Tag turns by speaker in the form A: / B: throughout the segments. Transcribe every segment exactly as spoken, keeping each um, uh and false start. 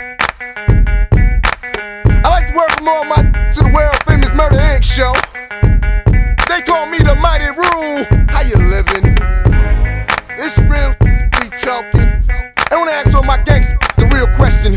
A: I like to welcome all my to the world famous Murder Incorporated show. They call me the Mighty Rule. How you living? It's real, we talking. I wanna ask all my gangsters the real question.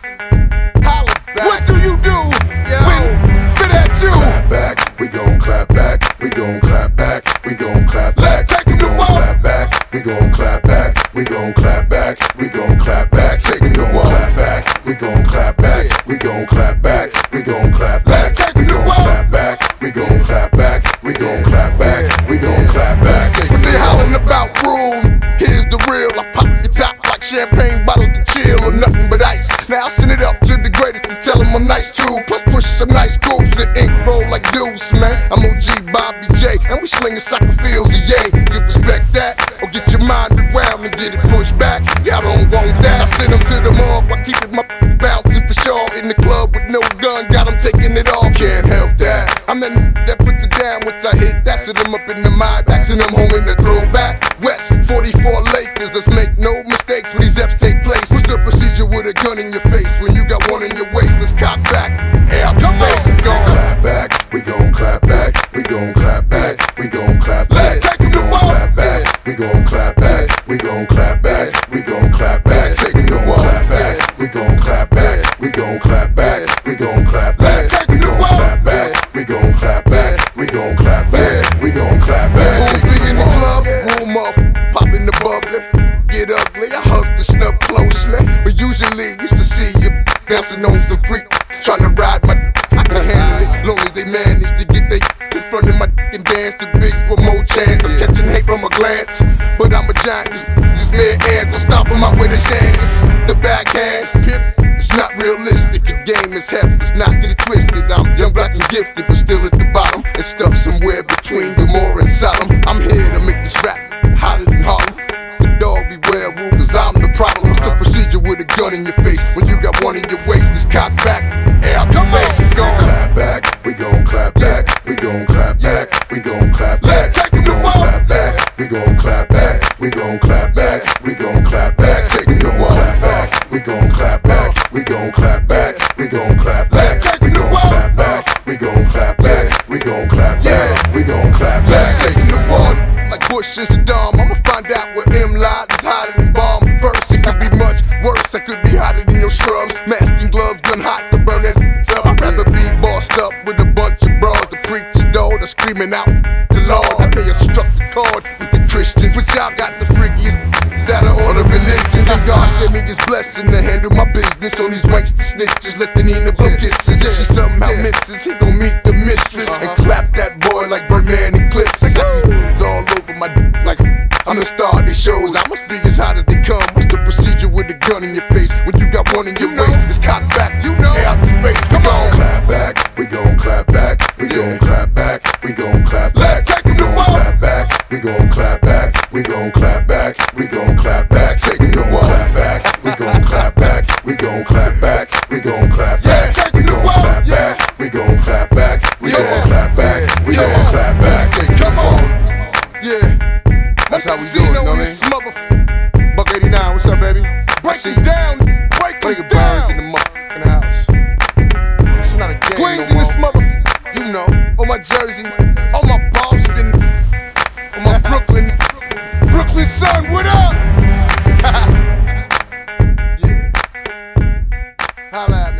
A: Holla back. What do you do Yo. when fit at you?
B: Clap back, we gon' clap back. We gon' clap back, we gon' clap back.
A: Let's take it to war.
B: Clap back, we gon' clap back. We gon' clap back, we gon' clap back.
A: Take it to war.
B: Clap back, we gon' clap back. We gon' clap back, we gon' clap back.
A: Let's take it to war.
B: Clap back, we gon' clap back. We gon' clap back, we gon' clap back.
A: What they hollering about rule? Here's the real. I pop the top like champagne bottles to chill or nothing but ice. Now I send it up to the greatest to tell them I'm nice too. Plus push some nice grooves and ink roll like deuce, man. I'm O G Bobby J and we slinging soccer fields, yay. You respect that or get your mind around and get it pushed back. Y'all don't want that. I send them to the morgue while keeping my bouncing for sure. In the club with no gun, got them taking it off. Can't help that. I'm the n that puts it down once I hit. That's it, I'm up in the mind, backing them home in the throwback. West forty-four Lakers, let's make no mistakes when these F's take place. What's the procedure with a gun in your face when you got one in your waist? Let's cock back. Hey, out the space, we gon'
B: clap back, we gon' clap back. We gon' clap back, we gon' clap back.
A: Let's take it to war.
B: Clap back, we gon' clap back. We gon' clap back, we gon' clap back.
A: Let's take it to war.
B: Clap back, we gon' clap back. We gon' clap back, we gon' clap back.
A: Let's take it to war.
B: Clap back, we gon' clap back. We gon' clap back, we gon' clap back.
A: Who be in the club? Room up, popping the bubbly. Get ugly, I hug the snub closely. But usually used to see you bouncing on some freak, trying to ride my I can handle it, long as they manage to get they in front of my and dance. The bigs with more chance. I'm catching hate from a glance, but I'm a giant. This, this mere ants, I'm stopping my way to stand. The backhands, pimp, it's not realistic. The game is heavy, let's not get it twisted. I'm young, black, and gifted, but still at the bottom. And stuck somewhere between Gomorrah and Sodom. I'm here to make this rap hotter than Harlem. The dog beware rule, cause I'm the problem. What's the procedure with a gun in your face when you got one in your waist? This cock back, air out the space, we gon'
B: clap back, we gon' clap back. We gon' clap back, we gon' clap back.
A: Let's take it to war.
B: Clap back, we gon' clap back. We gon' clap back, we gon' clap back.
A: Let's take it to war.
B: Clap back, we gon' clap back. We gon' clap back, we gon' clap back.
A: Let's take it to war.
B: Clap back, we gon' clap back. We gon' clap back, we gon' clap back.
A: Let's take it to war. Like Bush and Saddam, I'ma find out where M lied is hotter than bomb. First, it could be much worse. I could be hotter than your shrubs. Masking gloves, gun hot to burn it up. I'd rather be bossed up with a bunch of bras. The preacher's door, the screaming out the Lord. I may have struck the chord with the Christians, but y'all got the freakiest that are all the religions. And God gave me his blessing to handle my business on these wanks, the snitches. Let the Nina blow kisses. If she somehow misses, he gon' meet the mistress and clap that boy like Birdman and Clips. I got these all over my d- like I'm the star of these shows. I must be as hot as they come. What's the procedure with a gun in your face when you got one in your waist? This cock back, you know. Hey, out the space, come on.
B: Clap back, we gon' clap back. We gon' clap back, we gon' clap back.
A: Let's take it to war.
B: Clap back, we gon' clap back. We gon' clap back, we gon' clap back.
A: Take it to war.
B: Clap back, we gon' clap back. We gon' clap back, we gon' clap back.
A: Let's take
B: We
A: it to
B: gon'
A: war.
B: clap
A: Yeah.
B: back, we gon' clap back. We
A: Yeah.
B: gon' clap back, we
A: Yeah.
B: gon' clap back.
A: Come on. Yeah.
C: That's how we do it,
A: See,
C: you know
A: know
C: what I
A: this
C: mean?
A: motherfucker.
C: Buck eighty-nine, what's up, baby?
A: Break
C: See
A: it down. Break
C: Break
A: it
C: it birds in
A: down.
C: the motherfucking house. It's not a game
A: Queens
C: no
A: in this
C: more.
A: motherfucker.
C: You know.
A: On my Jersey, on my Boston, on my Brooklyn, Brooklyn son, what up? Yeah, holla at me.